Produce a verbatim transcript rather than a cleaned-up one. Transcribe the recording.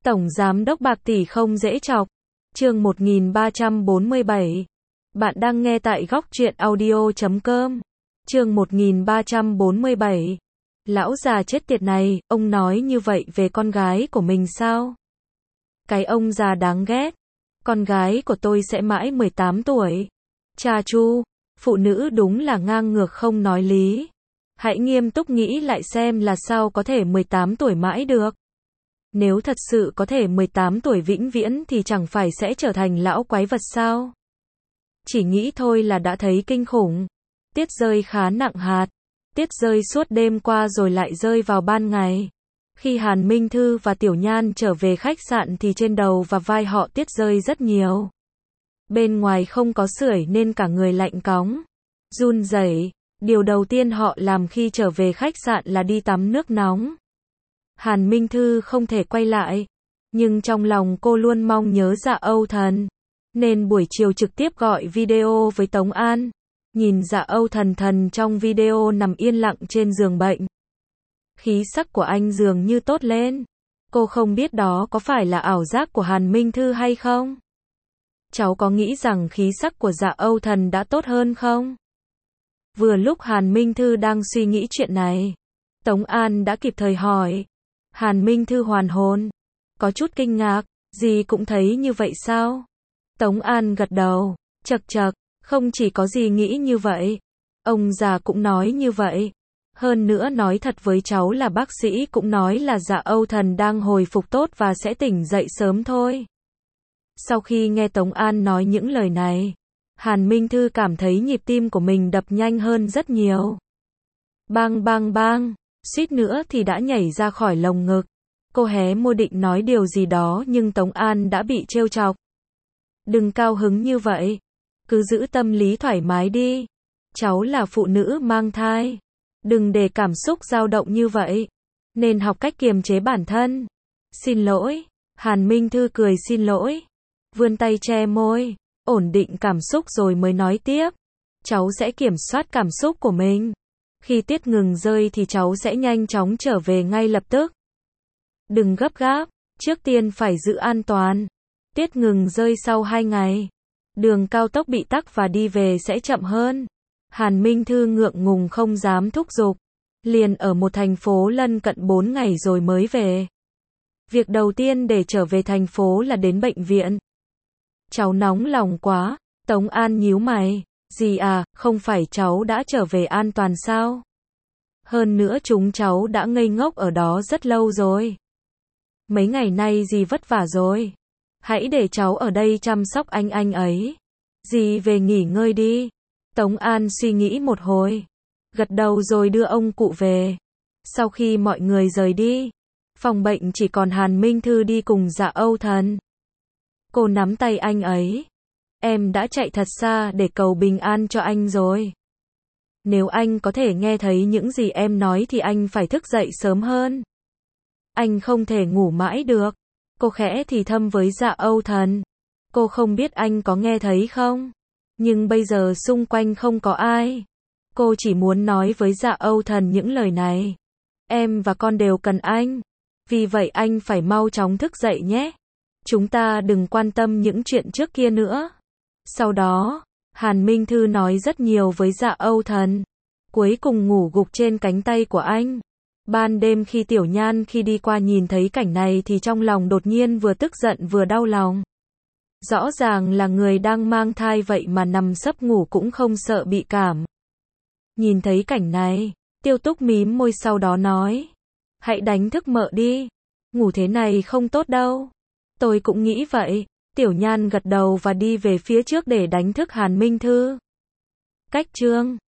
Tổng giám đốc bạc tỷ không dễ chọc. Chương một nghìn ba trăm bốn mươi bảy. Bạn đang nghe tại góc truyện audio chấm com. Chương một nghìn ba trăm bốn mươi bảy. Lão già chết tiệt này, ông nói như vậy về con gái của mình sao? Cái ông già đáng ghét. Con gái của tôi sẽ mãi mười tám tuổi. Cha chu, phụ nữ đúng là ngang ngược không nói lý. Hãy nghiêm túc nghĩ lại xem là sao có thể mười tám tuổi mãi được. Nếu thật sự có thể mười tám tuổi vĩnh viễn thì chẳng phải sẽ trở thành lão quái vật sao? Chỉ nghĩ thôi là đã thấy kinh khủng. Tiết rơi khá nặng hạt. Tiết rơi suốt đêm qua rồi lại rơi vào ban ngày. Khi Hàn Minh Thư và Tiểu Nhan trở về khách sạn thì trên đầu và vai họ tiết rơi rất nhiều. Bên ngoài không có sưởi nên cả người lạnh cóng, run rẩy. Điều đầu tiên họ làm khi trở về khách sạn là đi tắm nước nóng. Hàn Minh Thư không thể quay lại, nhưng trong lòng cô luôn mong nhớ Dạ Âu Thần, nên buổi chiều trực tiếp gọi video với Tống An. Nhìn Dạ Âu Thần Thần trong video nằm yên lặng trên giường bệnh. Khí sắc của anh dường như tốt lên. Cô không biết đó có phải là ảo giác của Hàn Minh Thư hay không? Cháu có nghĩ rằng khí sắc của Dạ Âu Thần đã tốt hơn không? Vừa lúc Hàn Minh Thư đang suy nghĩ chuyện này, Tống An đã kịp thời hỏi. Hàn Minh Thư hoàn hồn, có chút kinh ngạc, dì cũng thấy như vậy sao? Tống An gật đầu, chậc chậc, không chỉ có dì nghĩ như vậy, ông già cũng nói như vậy. Hơn nữa nói thật với cháu là bác sĩ cũng nói là Dạ Âu Thần đang hồi phục tốt và sẽ tỉnh dậy sớm thôi. Sau khi nghe Tống An nói những lời này, Hàn Minh Thư cảm thấy nhịp tim của mình đập nhanh hơn rất nhiều. Bang bang bang, suýt nữa thì đã nhảy ra khỏi lồng ngực. Cô hé môi định nói điều gì đó nhưng Tống An đã bị trêu chọc. Đừng cao hứng như vậy, cứ giữ tâm lý thoải mái đi. Cháu là phụ nữ mang thai, đừng để cảm xúc dao động như vậy, nên học cách kiềm chế bản thân. Xin lỗi, Hàn Minh Thư cười xin lỗi, vươn tay che môi, ổn định cảm xúc rồi mới nói tiếp. Cháu sẽ kiểm soát cảm xúc của mình. Khi tiết ngừng rơi thì cháu sẽ nhanh chóng trở về ngay lập tức. Đừng gấp gáp, trước tiên phải giữ an toàn. Tiết ngừng rơi sau hai ngày. Đường cao tốc bị tắc và đi về sẽ chậm hơn. Hàn Minh Thư ngượng ngùng không dám thúc giục. Liền ở một thành phố lân cận bốn ngày rồi mới về. Việc đầu tiên để trở về thành phố là đến bệnh viện. Cháu nóng lòng quá, Tống An nhíu mày. Dì à, không phải cháu đã trở về an toàn sao? Hơn nữa chúng cháu đã ngây ngốc ở đó rất lâu rồi. Mấy ngày nay dì vất vả rồi. Hãy để cháu ở đây chăm sóc anh anh ấy. Dì về nghỉ ngơi đi. Tống An suy nghĩ một hồi, gật đầu rồi đưa ông cụ về. Sau khi mọi người rời đi, phòng bệnh chỉ còn Hàn Minh Thư đi cùng Dạ Âu Thần. Cô nắm tay anh ấy. Em đã chạy thật xa để cầu bình an cho anh rồi. Nếu anh có thể nghe thấy những gì em nói thì anh phải thức dậy sớm hơn. Anh không thể ngủ mãi được. Cô khẽ thì thầm với Dạ Âu Thần. Cô không biết anh có nghe thấy không? Nhưng bây giờ xung quanh không có ai. Cô chỉ muốn nói với Dạ Âu Thần những lời này. Em và con đều cần anh. Vì vậy anh phải mau chóng thức dậy nhé. Chúng ta đừng quan tâm những chuyện trước kia nữa. Sau đó, Hàn Minh Thư nói rất nhiều với Dạ Âu Thần. Cuối cùng ngủ gục trên cánh tay của anh. Ban đêm khi Tiểu Nhan khi đi qua nhìn thấy cảnh này thì trong lòng đột nhiên vừa tức giận vừa đau lòng. Rõ ràng là người đang mang thai vậy mà nằm sấp ngủ cũng không sợ bị cảm. Nhìn thấy cảnh này, Tiêu Túc mím môi sau đó nói. Hãy đánh thức mợ đi. Ngủ thế này không tốt đâu. Tôi cũng nghĩ vậy. Tiểu Nhan gật đầu và đi về phía trước để đánh thức Hàn Minh Thư. Cách chương